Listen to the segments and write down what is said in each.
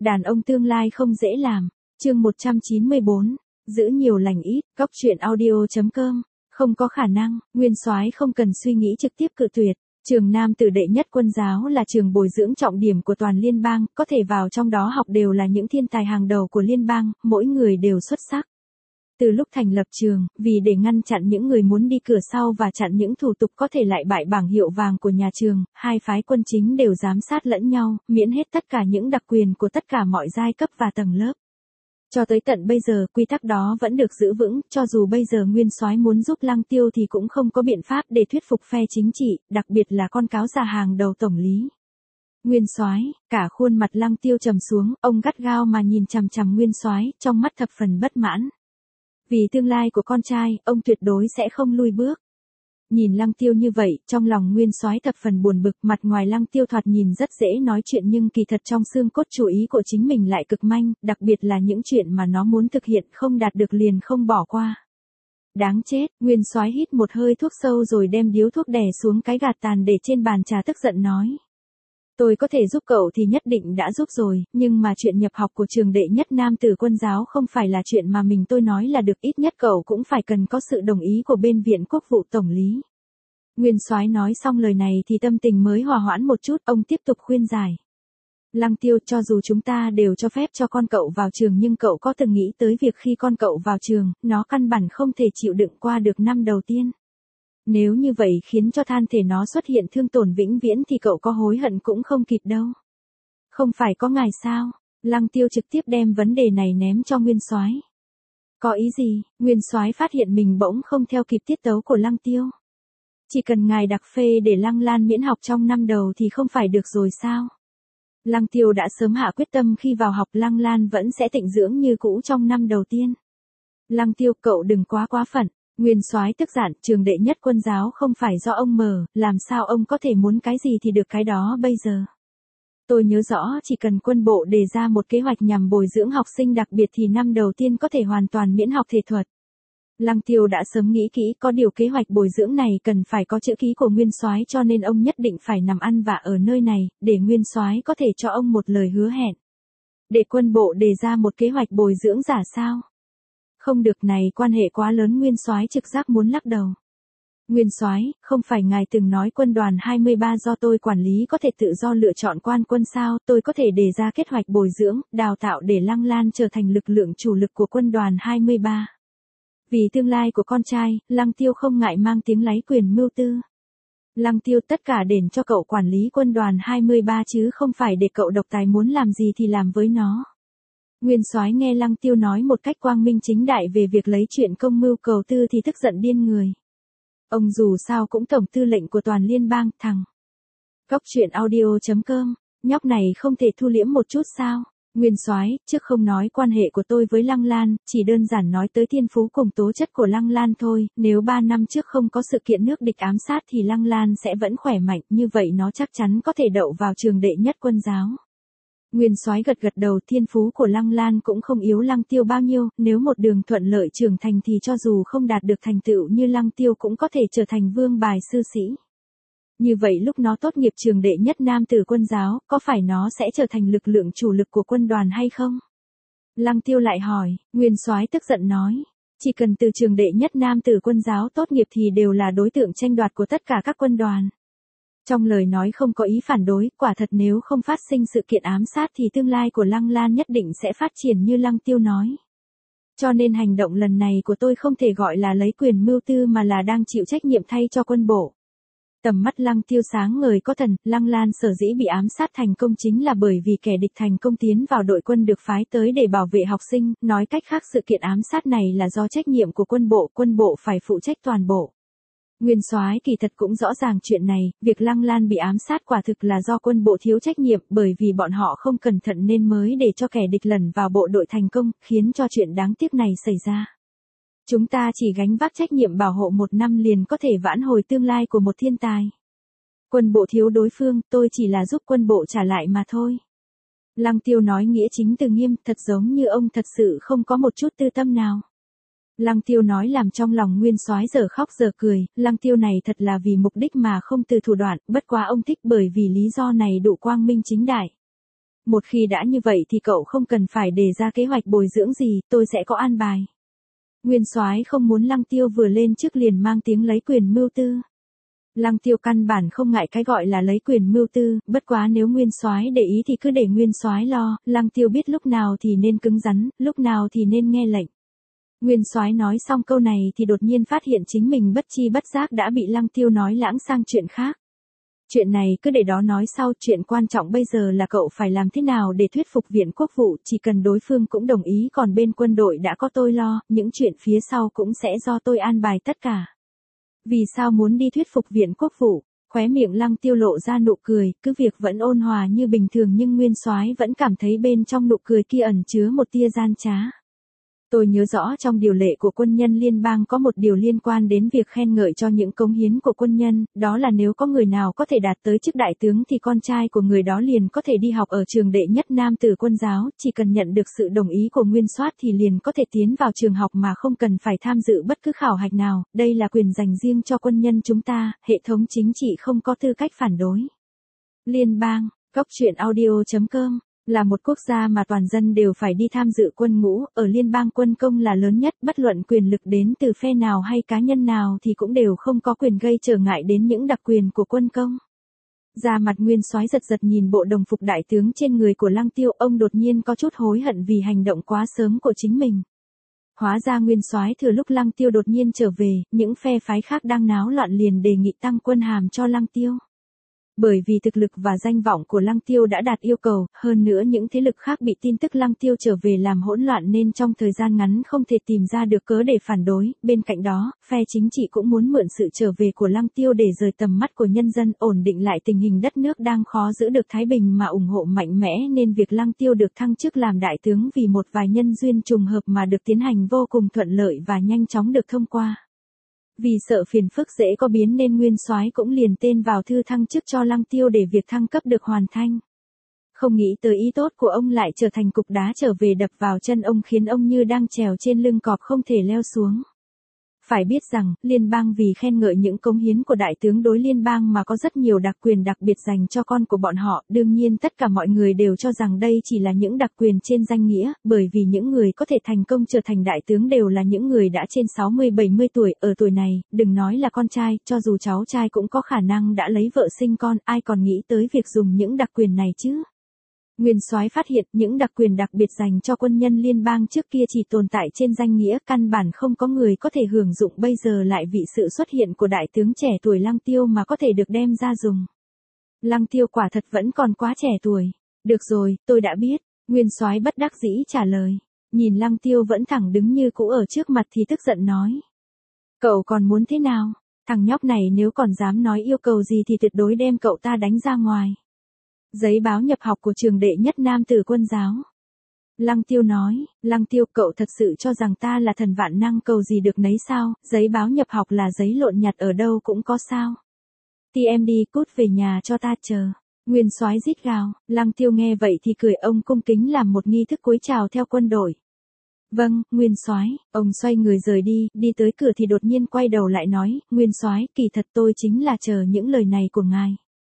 Đàn ông tương lai không dễ làm. Chương 194. Giữ nhiều lành ít. Góc truyện audio.com. Không có khả năng, Nguyên Soái không cần suy nghĩ trực tiếp cự tuyệt. Trường Nam Tử đệ nhất quân giáo là trường bồi dưỡng trọng điểm của toàn liên bang, có thể vào trong đó học đều là những thiên tài hàng đầu của liên bang, mỗi người đều xuất sắc. Từ lúc thành lập trường, vì để ngăn chặn những người muốn đi cửa sau và chặn những thủ tục có thể lại bại bảng hiệu vàng của nhà trường, hai phái quân chính đều giám sát lẫn nhau, miễn hết tất cả những đặc quyền của tất cả mọi giai cấp và tầng lớp. Cho tới tận bây giờ, quy tắc đó vẫn được giữ vững, cho dù bây giờ Nguyên Soái muốn giúp Lăng Tiêu thì cũng không có biện pháp để thuyết phục phe chính trị, đặc biệt là con cáo già hàng đầu tổng lý. Nguyên Soái, cả khuôn mặt Lăng Tiêu trầm xuống, ông gắt gao mà nhìn chằm chằm Nguyên Soái, trong mắt thập phần bất mãn. Vì tương lai của con trai, ông tuyệt đối sẽ không lui bước. Nhìn Lăng Tiêu như vậy, trong lòng Nguyên Soái thập phần buồn bực, mặt ngoài Lăng Tiêu thoạt nhìn rất dễ nói chuyện nhưng kỳ thật trong xương cốt chủ ý của chính mình lại cực manh, đặc biệt là những chuyện mà nó muốn thực hiện không đạt được liền không bỏ qua. Đáng chết, Nguyên Soái hít một hơi thuốc sâu rồi đem điếu thuốc đè xuống cái gạt tàn để trên bàn trà tức giận nói. Tôi có thể giúp cậu thì nhất định đã giúp rồi, nhưng mà chuyện nhập học của trường đệ nhất nam tử quân giáo không phải là chuyện mà tôi nói là được, ít nhất cậu cũng phải cần có sự đồng ý của bên viện quốc vụ tổng lý. Nguyên Soái nói xong lời này thì tâm tình mới hòa hoãn một chút, ông tiếp tục khuyên giải. Lăng Tiêu, cho dù chúng ta đều cho phép cho con cậu vào trường nhưng cậu có từng nghĩ tới việc khi con cậu vào trường, nó căn bản không thể chịu đựng qua được năm đầu tiên. Nếu như vậy khiến cho thân thể nó xuất hiện thương tổn vĩnh viễn thì cậu có hối hận cũng không kịp đâu. Không phải có ngài sao? Lăng Tiêu trực tiếp đem vấn đề này ném cho Nguyên Soái. Có ý gì? Nguyên Soái phát hiện mình bỗng không theo kịp tiết tấu của Lăng Tiêu. Chỉ cần ngài đặc phê để Lăng Lan miễn học trong năm đầu thì không phải được rồi sao? Lăng Tiêu đã sớm hạ quyết tâm khi vào học Lăng Lan vẫn sẽ tịnh dưỡng như cũ trong năm đầu tiên. Lăng Tiêu, cậu đừng quá phận. Nguyên Soái tức giận, trường đệ nhất quân giáo không phải do ông mở, làm sao ông có thể muốn cái gì thì được cái đó bây giờ. Tôi nhớ rõ chỉ cần quân bộ đề ra một kế hoạch nhằm bồi dưỡng học sinh đặc biệt thì năm đầu tiên có thể hoàn toàn miễn học thể thuật. Lăng Tiêu đã sớm nghĩ kỹ, có điều kế hoạch bồi dưỡng này cần phải có chữ ký của Nguyên Soái cho nên ông nhất định phải nằm ăn vạ ở nơi này, để Nguyên Soái có thể cho ông một lời hứa hẹn. Để quân bộ đề ra một kế hoạch bồi dưỡng giả sao? Không được, này quan hệ quá lớn. Nguyên Soái trực giác muốn lắc đầu. Nguyên Soái, không phải ngài từng nói quân đoàn 23 do tôi quản lý có thể tự do lựa chọn quan quân sao? Tôi có thể đề ra kế hoạch bồi dưỡng, đào tạo để Lăng Lan trở thành lực lượng chủ lực của quân đoàn 23. Vì tương lai của con trai, Lăng Tiêu không ngại mang tiếng lấy quyền mưu tư. Lăng Tiêu, tất cả đền cho cậu quản lý quân đoàn 23 chứ không phải để cậu độc tài, muốn làm gì thì làm với nó. Nguyên Soái nghe Lăng Tiêu nói một cách quang minh chính đại về việc lấy chuyện công mưu cầu tư thì tức giận điên người. Ông dù sao cũng tổng tư lệnh của toàn liên bang, thằng. Góc truyện audio.com, nhóc này không thể thu liễm một chút sao? Nguyên Soái, trước không nói quan hệ của tôi với Lăng Lan, chỉ đơn giản nói tới thiên phú cùng tố chất của Lăng Lan thôi, nếu 3 năm trước không có sự kiện nước địch ám sát thì Lăng Lan sẽ vẫn khỏe mạnh, như vậy nó chắc chắn có thể đậu vào trường đệ nhất quân giáo. Nguyên Soái gật đầu, thiên phú của Lăng Lan cũng không yếu Lăng Tiêu bao nhiêu, nếu một đường thuận lợi trưởng thành thì cho dù không đạt được thành tựu như Lăng Tiêu cũng có thể trở thành vương bài sư sĩ. Như vậy lúc nó tốt nghiệp trường đệ nhất nam tử quân giáo, có phải nó sẽ trở thành lực lượng chủ lực của quân đoàn hay không? Lăng Tiêu lại hỏi. Nguyên Soái tức giận nói. Chỉ cần từ trường đệ nhất nam tử quân giáo tốt nghiệp thì đều là đối tượng tranh đoạt của tất cả các quân đoàn. Trong lời nói không có ý phản đối, quả thật nếu không phát sinh sự kiện ám sát thì tương lai của Lăng Lan nhất định sẽ phát triển như Lăng Tiêu nói. Cho nên hành động lần này của tôi không thể gọi là lấy quyền mưu tư mà là đang chịu trách nhiệm thay cho quân bộ. Tầm mắt Lăng Tiêu sáng ngời có thần, Lăng Lan sở dĩ bị ám sát thành công chính là bởi vì kẻ địch thành công tiến vào đội quân được phái tới để bảo vệ học sinh, nói cách khác sự kiện ám sát này là do trách nhiệm của quân bộ phải phụ trách toàn bộ. Nguyên Soái kỳ thật cũng rõ ràng chuyện này, việc Lăng Lan bị ám sát quả thực là do quân bộ thiếu trách nhiệm bởi vì bọn họ không cẩn thận nên mới để cho kẻ địch lẩn vào bộ đội thành công, khiến cho chuyện đáng tiếc này xảy ra. Chúng ta chỉ gánh vác trách nhiệm bảo hộ 1 năm liền có thể vãn hồi tương lai của một thiên tài. Quân bộ thiếu đối phương, tôi chỉ là giúp quân bộ trả lại mà thôi. Lăng Tiêu nói nghĩa chính từ nghiêm, thật giống như ông thật sự không có một chút tư tâm nào. Lăng Tiêu nói làm trong lòng Nguyên Soái giờ khóc giờ cười, Lăng Tiêu này thật là vì mục đích mà không từ thủ đoạn, bất quá ông thích bởi vì lý do này đủ quang minh chính đại. Một khi đã như vậy thì cậu không cần phải đề ra kế hoạch bồi dưỡng gì, tôi sẽ có an bài. Nguyên Soái không muốn Lăng Tiêu vừa lên trước liền mang tiếng lấy quyền mưu tư. Lăng Tiêu căn bản không ngại cái gọi là lấy quyền mưu tư, bất quá nếu Nguyên Soái để ý thì cứ để Nguyên Soái lo, Lăng Tiêu biết lúc nào thì nên cứng rắn, lúc nào thì nên nghe lệnh. Nguyên Soái nói xong câu này thì đột nhiên phát hiện chính mình bất chi bất giác đã bị Lăng Tiêu nói lãng sang chuyện khác. Chuyện này cứ để đó nói sau, chuyện quan trọng bây giờ là cậu phải làm thế nào để thuyết phục Viện Quốc vụ, chỉ cần đối phương cũng đồng ý, còn bên quân đội đã có tôi lo, những chuyện phía sau cũng sẽ do tôi an bài tất cả. Vì sao muốn đi thuyết phục Viện Quốc vụ? Khóe miệng Lăng Tiêu lộ ra nụ cười, cứ việc vẫn ôn hòa như bình thường nhưng Nguyên Soái vẫn cảm thấy bên trong nụ cười kia ẩn chứa một tia gian trá. Tôi nhớ rõ trong điều lệ của quân nhân liên bang có một điều liên quan đến việc khen ngợi cho những cống hiến của quân nhân, đó là nếu có người nào có thể đạt tới chức đại tướng thì con trai của người đó liền có thể đi học ở trường đệ nhất nam tử quân giáo, chỉ cần nhận được sự đồng ý của Nguyên Soát thì liền có thể tiến vào trường học mà không cần phải tham dự bất cứ khảo hạch nào, đây là quyền dành riêng cho quân nhân chúng ta, hệ thống chính trị không có tư cách phản đối. Liên bang, goctruyện.audio.com là một quốc gia mà toàn dân đều phải đi tham dự quân ngũ, ở liên bang quân công là lớn nhất, bất luận quyền lực đến từ phe nào hay cá nhân nào thì cũng đều không có quyền gây trở ngại đến những đặc quyền của quân công. Da mặt Nguyên Soái giật giật nhìn bộ đồng phục đại tướng trên người của Lăng Tiêu, ông đột nhiên có chút hối hận vì hành động quá sớm của chính mình. Hóa ra Nguyên Soái thừa lúc Lăng Tiêu đột nhiên trở về, những phe phái khác đang náo loạn liền đề nghị tăng quân hàm cho Lăng Tiêu. Bởi vì thực lực và danh vọng của Lăng Tiêu đã đạt yêu cầu, hơn nữa những thế lực khác bị tin tức Lăng Tiêu trở về làm hỗn loạn nên trong thời gian ngắn không thể tìm ra được cớ để phản đối, bên cạnh đó, phe chính trị cũng muốn mượn sự trở về của Lăng Tiêu để rời tầm mắt của nhân dân, ổn định lại tình hình đất nước đang khó giữ được thái bình mà ủng hộ mạnh mẽ nên việc Lăng Tiêu được thăng chức làm đại tướng vì một vài nhân duyên trùng hợp mà được tiến hành vô cùng thuận lợi và nhanh chóng được thông qua. Vì sợ phiền phức dễ có biến nên Nguyên Soái cũng liền tên vào thư thăng chức cho Lăng Tiêu để việc thăng cấp được hoàn thành. Không nghĩ tới ý tốt của ông lại trở thành cục đá trở về đập vào chân ông khiến ông như đang trèo trên lưng cọp không thể leo xuống. Phải biết rằng, liên bang vì khen ngợi những cống hiến của đại tướng đối liên bang mà có rất nhiều đặc quyền đặc biệt dành cho con của bọn họ, đương nhiên tất cả mọi người đều cho rằng đây chỉ là những đặc quyền trên danh nghĩa, bởi vì những người có thể thành công trở thành đại tướng đều là những người đã trên 60-70 tuổi, ở tuổi này, đừng nói là con trai, cho dù cháu trai cũng có khả năng đã lấy vợ sinh con, ai còn nghĩ tới việc dùng những đặc quyền này chứ. Nguyên Soái phát hiện những đặc quyền đặc biệt dành cho quân nhân liên bang trước kia chỉ tồn tại trên danh nghĩa, căn bản không có người có thể hưởng dụng, bây giờ lại vì sự xuất hiện của đại tướng trẻ tuổi Lăng Tiêu mà có thể được đem ra dùng. Lăng Tiêu quả thật vẫn còn quá trẻ tuổi. Được rồi, tôi đã biết, Nguyên Soái bất đắc dĩ trả lời. Nhìn Lăng Tiêu vẫn thẳng đứng như cũ ở trước mặt thì tức giận nói. Cậu còn muốn thế nào? Thằng nhóc này nếu còn dám nói yêu cầu gì thì tuyệt đối đem cậu ta đánh ra ngoài. Giấy báo nhập học của trường đệ nhất nam tử quân giáo. Lăng Tiêu nói, Lăng Tiêu cậu thật sự cho rằng ta là thần vạn năng cầu gì được nấy sao, giấy báo nhập học là giấy lộn nhặt ở đâu cũng có sao. TMD cút về nhà cho ta chờ. Nguyên Soái rít gào, Lăng Tiêu nghe vậy thì cười, ông cung kính làm một nghi thức cúi chào theo quân đội. Vâng, Nguyên Soái, ông xoay người rời đi, đi tới cửa thì đột nhiên quay đầu lại nói, Nguyên Soái, kỳ thật tôi chính là chờ những lời này của ngài.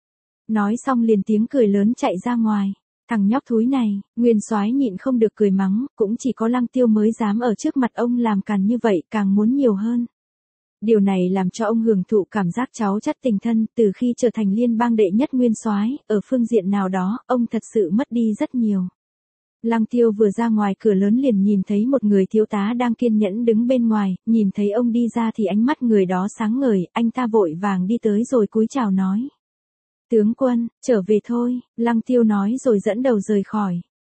Nói xong liền tiếng cười lớn chạy ra ngoài. Thằng nhóc thúi này, Nguyên Soái nhịn không được cười mắng, cũng chỉ có Lăng Tiêu mới dám ở trước mặt ông làm càn như vậy, càng muốn nhiều hơn. Điều này làm cho ông hưởng thụ cảm giác cháu chắt tình thân, từ khi trở thành liên bang đệ nhất Nguyên Soái, ở phương diện nào đó, ông thật sự mất đi rất nhiều. Lăng Tiêu vừa ra ngoài cửa lớn liền nhìn thấy một người thiếu tá đang kiên nhẫn đứng bên ngoài, nhìn thấy ông đi ra thì ánh mắt người đó sáng ngời, anh ta vội vàng đi tới rồi cúi chào nói. Tướng quân, trở về thôi, Lăng Tiêu nói rồi dẫn đầu rời khỏi.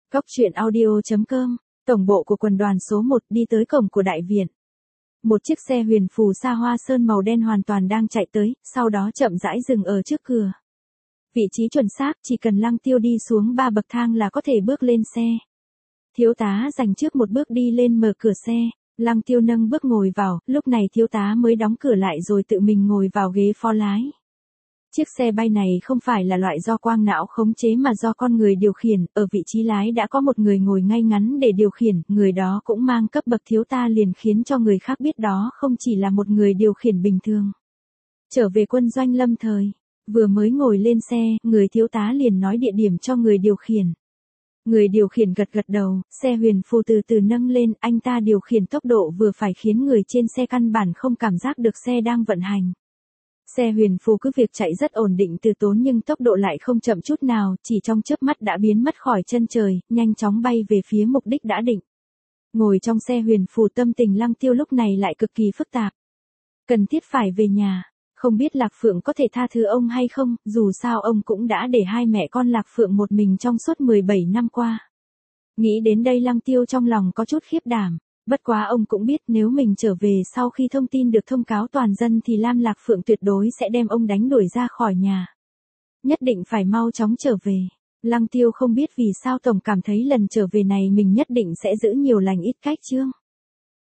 Goctruyện.audio.com, tổng bộ của quân đoàn số 1 đi tới cổng của đại viện. Một chiếc xe huyền phù xa hoa sơn màu đen hoàn toàn đang chạy tới, sau đó chậm rãi dừng ở trước cửa. Vị trí chuẩn xác, chỉ cần Lăng Tiêu đi xuống 3 bậc thang là có thể bước lên xe. Thiếu tá dành trước một bước đi lên mở cửa xe, Lăng Tiêu nâng bước ngồi vào, lúc này thiếu tá mới đóng cửa lại rồi tự mình ngồi vào ghế phó lái. Chiếc xe bay này không phải là loại do quang não khống chế mà do con người điều khiển, ở vị trí lái đã có một người ngồi ngay ngắn để điều khiển, người đó cũng mang cấp bậc thiếu tá liền khiến cho người khác biết đó không chỉ là một người điều khiển bình thường. Trở về quân doanh Lâm Thời, vừa mới ngồi lên xe, người thiếu tá liền nói địa điểm cho người điều khiển. Người điều khiển gật gật đầu, xe huyền phù từ từ nâng lên, anh ta điều khiển tốc độ vừa phải khiến người trên xe căn bản không cảm giác được xe đang vận hành. Xe huyền phù cứ việc chạy rất ổn định từ tốn nhưng tốc độ lại không chậm chút nào, chỉ trong chớp mắt đã biến mất khỏi chân trời, nhanh chóng bay về phía mục đích đã định. Ngồi trong xe huyền phù tâm tình Lăng Tiêu lúc này lại cực kỳ phức tạp. Cần thiết phải về nhà, không biết Lạc Phượng có thể tha thứ ông hay không, dù sao ông cũng đã để hai mẹ con Lạc Phượng một mình trong suốt 17 năm qua. Nghĩ đến đây Lăng Tiêu trong lòng có chút khiếp đảm, bất quá ông cũng biết nếu mình trở về sau khi thông tin được thông cáo toàn dân thì Lam Lạc Phượng tuyệt đối sẽ đem ông đánh đuổi ra khỏi nhà. Nhất định phải mau chóng trở về. Lăng Tiêu không biết vì sao tổng cảm thấy lần trở về này mình nhất định sẽ giữ nhiều lành ít cách chương.